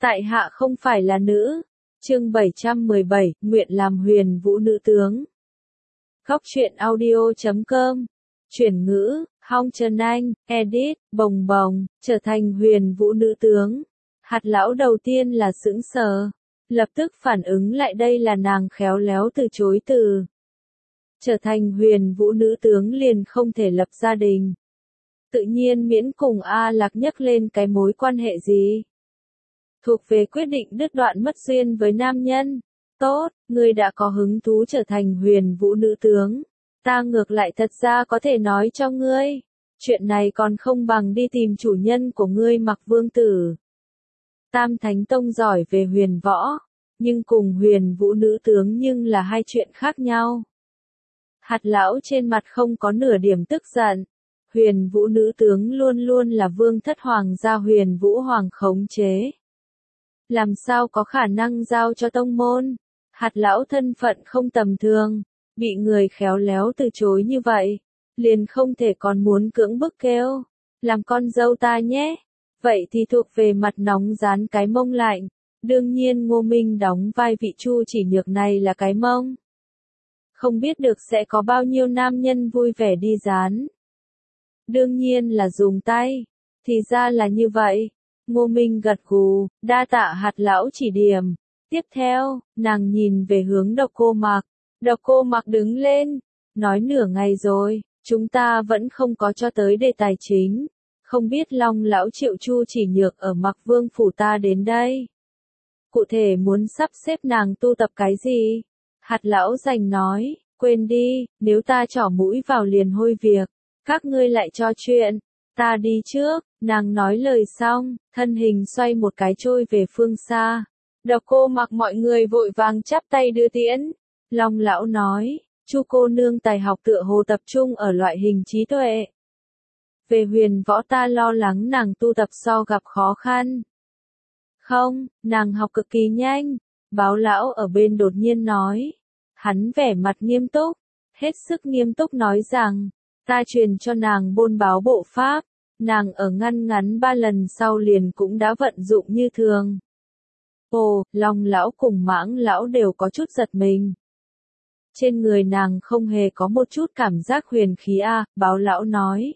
Tại hạ không phải là nữ. Chương 717, nguyện làm huyền vũ nữ tướng. Góc truyện audio.com. Chuyển ngữ, Hong Trần Anh, edit, bồng bồng, trở thành huyền vũ nữ tướng. Hạt lão đầu tiên là sững sờ. Lập tức phản ứng lại đây là nàng khéo léo từ chối từ. Trở thành huyền vũ nữ tướng liền không thể lập gia đình. Tự nhiên miễn cùng A Lạc nhắc lên cái mối quan hệ gì. Thuộc về quyết định đứt đoạn mất duyên với nam nhân. Tốt, ngươi đã có hứng thú trở thành huyền vũ nữ tướng. Ta ngược lại thật ra có thể nói cho ngươi. Chuyện này còn không bằng đi tìm chủ nhân của ngươi Mặc Vương Tử. Tam Thánh Tông giỏi về huyền võ, nhưng cùng huyền vũ nữ tướng nhưng là hai chuyện khác nhau. Hạt lão trên mặt không có nửa điểm tức giận. Huyền vũ nữ tướng luôn luôn là vương thất hoàng gia huyền vũ hoàng khống chế. Làm sao có khả năng giao cho tông môn? Hạt lão thân phận không tầm thường, bị người khéo léo từ chối như vậy, liền không thể còn muốn cưỡng bức kêu, làm con dâu ta nhé. Vậy thì thuộc về mặt nóng dán cái mông lạnh. Đương nhiên Ngô Minh đóng vai vị Chu Chỉ Nhược này là cái mông. Không biết được sẽ có bao nhiêu nam nhân vui vẻ đi dán. Đương nhiên là dùng tay. Thì ra là như vậy. Ngô Minh gật gù, đa tạ hạt lão chỉ điểm. Tiếp theo, nàng nhìn về hướng Độc Cô Mặc. Độc Cô Mặc đứng lên, nói nửa ngày rồi, chúng ta vẫn không có cho tới đề tài chính. Không biết Long lão triệu Chu Chỉ Nhược ở Mặc Vương phủ ta đến đây. Cụ thể muốn sắp xếp nàng tu tập cái gì? Hạt lão rành nói, quên đi, nếu ta trỏ mũi vào liền hôi việc. Các ngươi lại cho chuyện. Ta đi trước, nàng nói lời xong, thân hình xoay một cái trôi về phương xa. Độc Cô Mặc mọi người vội vàng chắp tay đưa tiễn. Long lão nói, Chu cô nương tài học tựa hồ tập trung ở loại hình trí tuệ. Về huyền võ ta lo lắng nàng tu tập so gặp khó khăn. Không, nàng học cực kỳ nhanh. Báo lão ở bên đột nhiên nói. Hắn vẻ mặt nghiêm túc, hết sức nghiêm túc nói rằng, ta truyền cho nàng bôn báo bộ pháp, nàng ở ngăn ngắn 3 lần sau liền cũng đã vận dụng như thường. Ồ, Long lão cùng Mãng lão đều có chút giật mình. Trên người nàng không hề có một chút cảm giác huyền khí a, báo lão nói.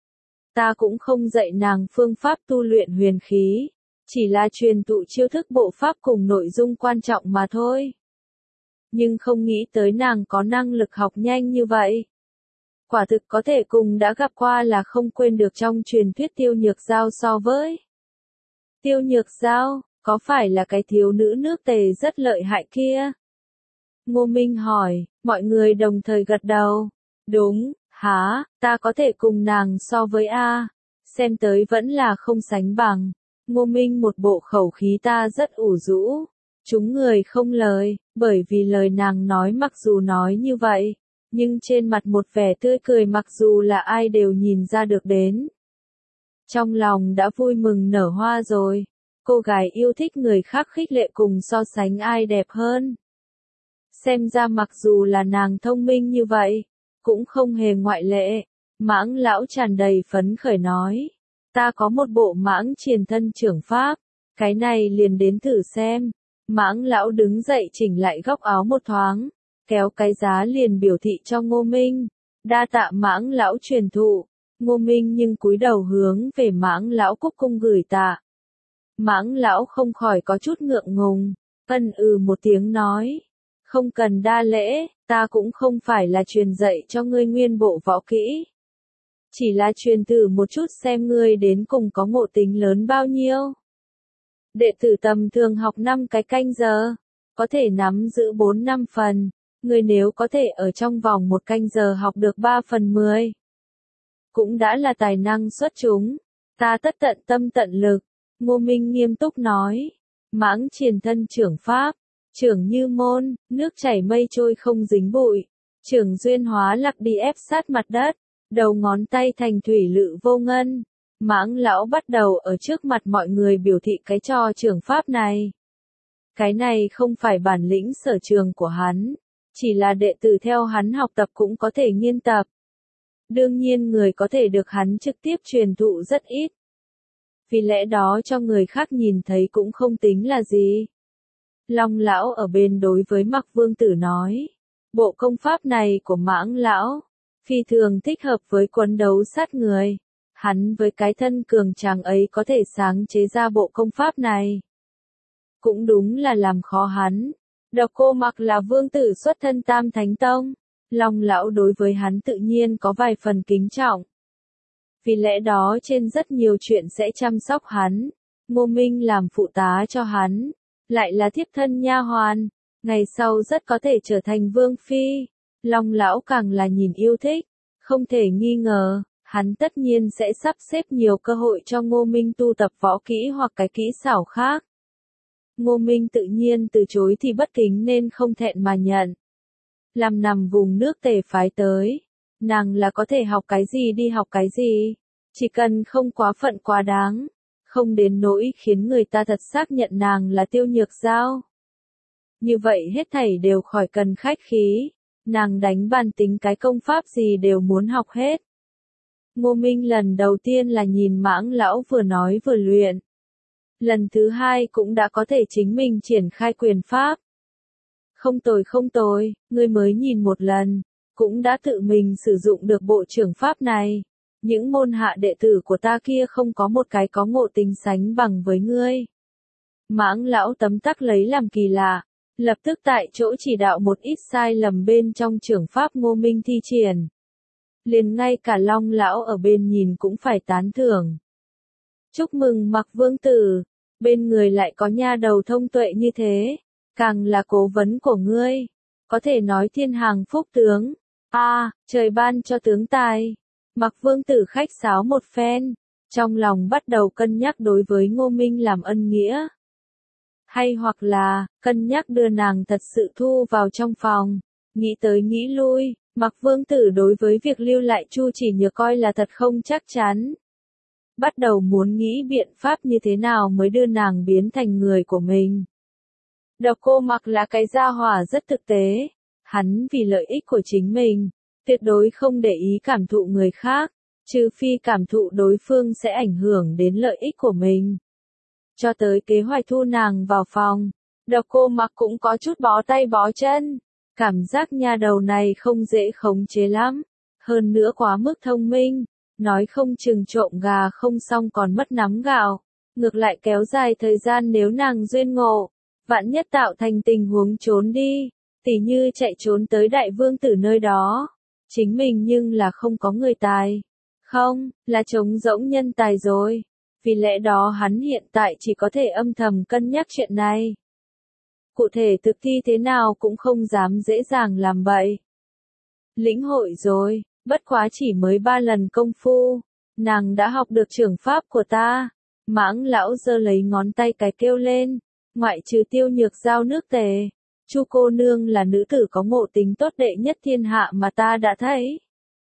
Ta cũng không dạy nàng phương pháp tu luyện huyền khí, chỉ là truyền thụ chiêu thức bộ pháp cùng nội dung quan trọng mà thôi. Nhưng không nghĩ tới nàng có năng lực học nhanh như vậy. Quả thực có thể cùng đã gặp qua là không quên được trong truyền thuyết Tiêu Nhược Giao so với. Tiêu Nhược Giao, có phải là cái thiếu nữ nước Tề rất lợi hại kia? Ngô Minh hỏi, mọi người đồng thời gật đầu. Đúng, hả, ta có thể cùng nàng so với A. Xem tới vẫn là không sánh bằng. Ngô Minh một bộ khẩu khí ta rất ủ rũ. Chúng người không lời, bởi vì lời nàng nói mặc dù nói như vậy, nhưng trên mặt một vẻ tươi cười mặc dù là ai đều nhìn ra được đến. Trong lòng đã vui mừng nở hoa rồi, cô gái yêu thích người khác khích lệ cùng so sánh ai đẹp hơn. Xem ra mặc dù là nàng thông minh như vậy, cũng không hề ngoại lệ. Mãng lão tràn đầy phấn khởi nói, ta có một bộ Mãng Triền Thân Trưởng Pháp, cái này liền đến thử xem. Mãng lão đứng dậy chỉnh lại góc áo một thoáng, kéo cái giá liền biểu thị cho Ngô Minh. Đa tạ Mãng lão truyền thụ. Ngô Minh nhưng cúi đầu hướng về Mãng lão cúc cung gửi tạ. Mãng lão không khỏi có chút ngượng ngùng, một tiếng nói, không cần đa lễ, ta cũng không phải là truyền dạy cho ngươi nguyên bộ võ kỹ. Chỉ là truyền thử một chút xem ngươi đến cùng có ngộ tính lớn bao nhiêu. Đệ tử tầm thường học 5 cái canh giờ, có thể nắm giữ 4-5 phần, người nếu có thể ở trong vòng 1 canh giờ học được 3/10. Cũng đã là tài năng xuất chúng, ta tất tận tâm tận lực. Ngô Minh nghiêm túc nói, Mãng Triền Thân Trưởng Pháp, trưởng như môn, nước chảy mây trôi không dính bụi, trưởng duyên hóa lặc đi ép sát mặt đất, đầu ngón tay thành thủy lự vô ngân. Mãng lão bắt đầu ở trước mặt mọi người biểu thị cái trò trưởng pháp này. Cái này không phải bản lĩnh sở trường của hắn, chỉ là đệ tử theo hắn học tập cũng có thể nghiên tập. Đương nhiên người có thể được hắn trực tiếp truyền thụ rất ít. vì lẽ đó cho người khác nhìn thấy cũng không tính là gì. Long lão ở bên đối với Mặc Vương Tử nói, bộ công pháp này của Mãng lão, phi thường thích hợp với quân đấu sát người. Hắn với cái thân cường tráng ấy có thể sáng chế ra bộ công pháp này. Cũng đúng là làm khó hắn. Độc Cô Mặc là vương tử xuất thân Tam Thánh Tông. Long lão đối với hắn tự nhiên có vài phần kính trọng. Vì lẽ đó trên rất nhiều chuyện sẽ chăm sóc hắn. Ngô Minh làm phụ tá cho hắn, lại là thiếp thân nha hoàn, ngày sau rất có thể trở thành vương phi. Long lão càng là nhìn yêu thích, không thể nghi ngờ, hắn tất nhiên sẽ sắp xếp nhiều cơ hội cho Ngô Minh tu tập võ kỹ hoặc cái kỹ xảo khác. Ngô Minh tự nhiên từ chối thì bất kính nên không thẹn mà nhận. Làm nằm vùng nước Tề phái tới, nàng là có thể học cái gì đi học cái gì, chỉ cần không quá phận quá đáng, không đến nỗi khiến người ta thật xác nhận nàng là Tiêu Nhược Giao. Như vậy hết thảy đều khỏi cần khách khí, nàng đánh bàn tính cái công pháp gì đều muốn học hết. Ngô Minh lần đầu tiên là nhìn Mãng lão vừa nói vừa luyện. Lần thứ hai cũng đã có thể chính mình triển khai quyền pháp. Không tồi, ngươi mới nhìn một lần, cũng đã tự mình sử dụng được bộ trưởng pháp này. Những môn hạ đệ tử của ta kia không có một cái có ngộ tính sánh bằng với ngươi. Mãng lão tấm tắc lấy làm kỳ lạ, lập tức tại chỗ chỉ đạo một ít sai lầm bên trong trưởng pháp Ngô Minh thi triển. Liền ngay cả Long lão ở bên nhìn cũng phải tán thưởng. Chúc mừng Mặc Vương Tử, bên người lại có nha đầu thông tuệ như thế, càng là cố vấn của ngươi, có thể nói thiên hàng phúc tướng. Trời ban cho tướng tài. Mặc Vương Tử khách sáo một phen, trong lòng bắt đầu cân nhắc đối với Ngô Minh làm ân nghĩa. Hay hoặc là, cân nhắc đưa nàng thật sự thu vào trong phòng. Nghĩ tới nghĩ lui, Mặc Vương Tử đối với việc lưu lại Chu Chỉ Nhược coi là thật không chắc chắn. Bắt đầu muốn nghĩ biện pháp như thế nào mới đưa nàng biến thành người của mình. Độc Cô Mặc là cái gia hỏa rất thực tế, hắn vì lợi ích của chính mình, tuyệt đối không để ý cảm thụ người khác, trừ phi cảm thụ đối phương sẽ ảnh hưởng đến lợi ích của mình. Cho tới kế hoạch thu nàng vào phòng, Độc Cô Mặc cũng có chút bó tay bó chân, cảm giác nha đầu này không dễ khống chế lắm, hơn nữa quá mức thông minh, nói không chừng trộm gà không xong còn mất nắm gạo, ngược lại kéo dài thời gian nếu nàng duyên ngộ, vạn nhất tạo thành tình huống trốn đi, tỉ như chạy trốn tới Đại Vương Tử nơi đó, chính mình nhưng là không có người tài, không, là trống rỗng nhân tài rồi, vì lẽ đó hắn hiện tại chỉ có thể âm thầm cân nhắc chuyện này. Cụ thể thực thi thế nào cũng không dám dễ dàng làm bậy. Lĩnh hội rồi, bất quá chỉ mới 3 lần công phu, nàng đã học được trưởng pháp của ta. Mãng lão giơ lấy ngón tay cái kêu lên, ngoại trừ Tiêu Nhược Giao nước Tề, Chu cô nương là nữ tử có ngộ tính tốt đệ nhất thiên hạ mà ta đã thấy.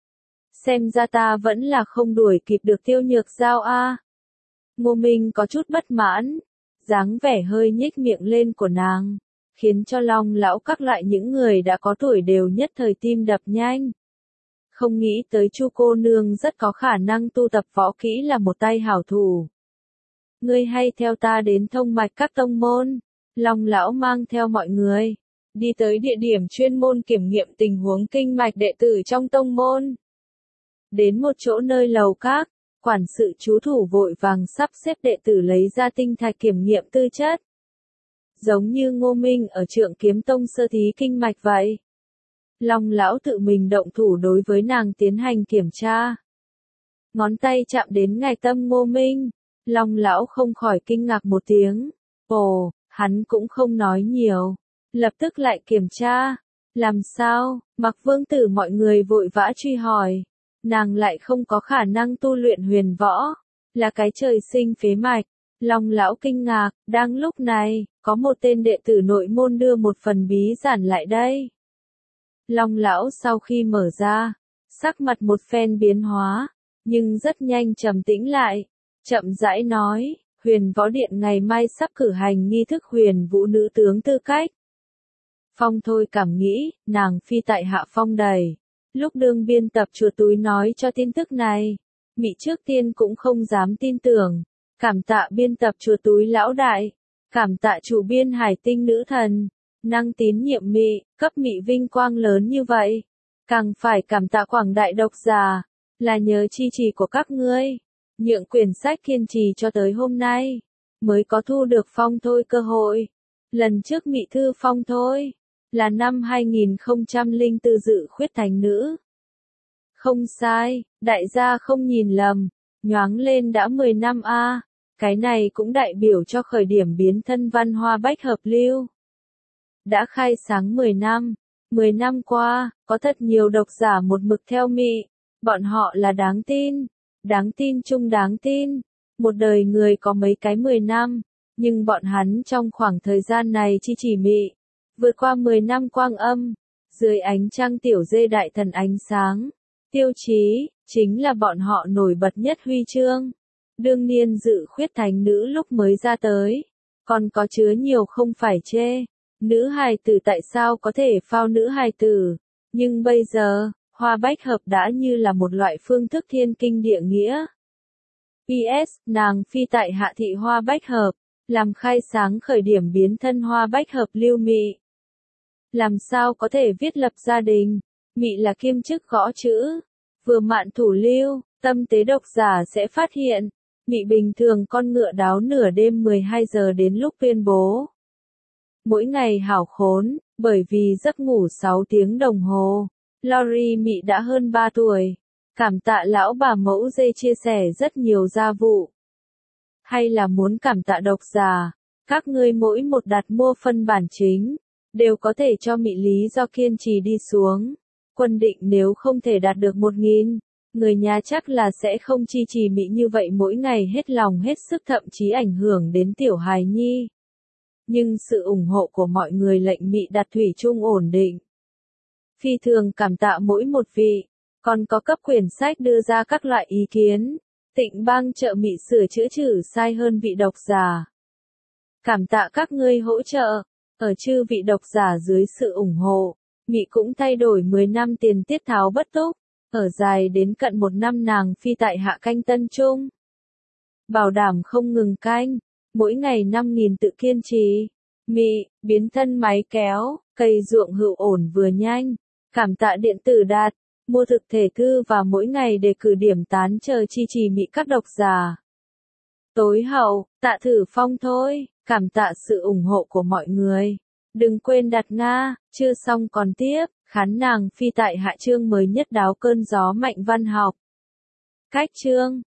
Xem ra ta vẫn là không đuổi kịp được Tiêu Nhược Giao a. Ngô Minh có chút bất mãn, dáng vẻ hơi nhếch miệng lên của nàng, khiến cho Long lão các loại những người đã có tuổi đều nhất thời tim đập nhanh. Không nghĩ tới Chu cô nương rất có khả năng tu tập võ kỹ là một tay hảo thủ. Ngươi hay theo ta đến thông mạch các tông môn. Long lão mang theo mọi người, đi tới địa điểm chuyên môn kiểm nghiệm tình huống kinh mạch đệ tử trong tông môn. Đến một chỗ nơi lầu các, quản sự chú thủ vội vàng sắp xếp đệ tử lấy ra tinh thạch kiểm nghiệm tư chất. Giống như Ngô Minh ở Trượng Kiếm Tông sơ thí kinh mạch vậy. Long lão tự mình động thủ đối với nàng tiến hành kiểm tra. Ngón tay chạm đến ngài tâm Ngô Minh, Long lão không khỏi kinh ngạc một tiếng. Ồ, hắn cũng không nói nhiều, lập tức lại kiểm tra. Làm sao? Mặc Vương Tử mọi người vội vã truy hỏi. Nàng lại không có khả năng tu luyện huyền võ, là cái trời sinh phế mạch. Long lão kinh ngạc, đang lúc này, có một tên đệ tử nội môn đưa một phần bí giản lại đây. Long lão sau khi mở ra, sắc mặt một phen biến hóa, nhưng rất nhanh trầm tĩnh lại, chậm rãi nói, Huyền Võ Điện ngày mai sắp cử hành nghi thức huyền vũ nữ tướng tư cách. Phong Thôi cảm nghĩ, nàng phi tại hạ phong đầy. Lúc đương biên tập chùa túi nói cho tin tức này, Mị trước tiên cũng không dám tin tưởng, Cảm tạ biên tập chùa túi lão đại. Cảm tạ chủ biên Hải Tinh nữ thần. Năng tín nhiệm Mị, cấp Mị vinh quang lớn như vậy. Càng phải cảm tạ quảng đại độc giả. Là nhờ chi trì của các ngươi. Nhượng quyển sách kiên trì cho tới hôm nay. Mới có thu được phong thôi cơ hội. Lần trước Mị thư phong thôi. Là năm 2004 dự khuyết thành nữ. Không sai, đại gia không nhìn lầm. Nhoáng lên đã 10 năm a. Cái này cũng đại biểu cho khởi điểm biến thân văn hoa bách hợp lưu. Đã khai sáng 10 năm. 10 năm qua, có thật nhiều độc giả một mực theo Mị. Bọn họ là đáng tin. Đáng tin chung đáng tin. Một đời người có mấy cái 10 năm. Nhưng bọn hắn trong khoảng thời gian này chi chỉ Mị. Vượt qua 10 năm quang âm. Dưới ánh trăng tiểu dê đại thần ánh sáng. Tiêu chí, chính là bọn họ nổi bật nhất huy chương. Đương niên dự khuyết thành nữ lúc mới ra tới. Còn có chứa nhiều không phải chê. Nữ hài tử tại sao có thể phao nữ hài tử. Nhưng bây giờ, hoa bách hợp đã như là một loại phương thức thiên kinh địa nghĩa. PS, nàng phi tại hạ thị hoa bách hợp. Làm khai sáng khởi điểm biến thân hoa bách hợp lưu Mị. Làm sao có thể viết lập gia đình. Mị là kiêm chức gõ chữ. Vừa mạn thủ lưu, tâm tế độc giả sẽ phát hiện. Mị bình thường con ngựa đáo nửa đêm 12 giờ đến lúc tuyên bố. Mỗi ngày hảo khốn, bởi vì giấc ngủ 6 tiếng đồng hồ. Lori Mị đã hơn 3 tuổi. Cảm tạ lão bà mẫu dê chia sẻ rất nhiều gia vụ. Hay là muốn cảm tạ độc giả. Các ngươi mỗi một đặt mua phân bản chính. Đều có thể cho Mị lý do kiên trì đi xuống. Quân định nếu không thể đạt được 1000, người nhà chắc là sẽ không chi trì Mị như vậy mỗi ngày hết lòng hết sức thậm chí ảnh hưởng đến tiểu hài nhi. Nhưng sự ủng hộ của mọi người lệnh Mị đặt thủy chung ổn định. Phi thường cảm tạ mỗi một vị, còn có cấp quyển sách đưa ra các loại ý kiến. Tịnh bang trợ Mị sửa chữa trừ sai hơn vị độc giả. Cảm tạ các ngươi hỗ trợ, ở chư vị độc giả dưới sự ủng hộ. Mị cũng thay đổi 10 năm tiền tiết tháo bất túc, ở dài đến cận 1 năm nàng phi tại hạ canh tân trung. Bảo đảm không ngừng canh, mỗi ngày 5.000 tự kiên trì. Mị, biến thân máy kéo, cây ruộng hữu ổn vừa nhanh. Cảm tạ điện tử đạt, mua thực thể thư và mỗi ngày đề cử điểm tán chờ chi trì Mị các độc giả. Tối hậu, tạ thử phong thôi, cảm tạ sự ủng hộ của mọi người. Đừng quên đặt Nga, chưa xong còn tiếp, khán nàng phi tại hạ chương mới nhất đáo cơn gió mạnh văn học. Cách chương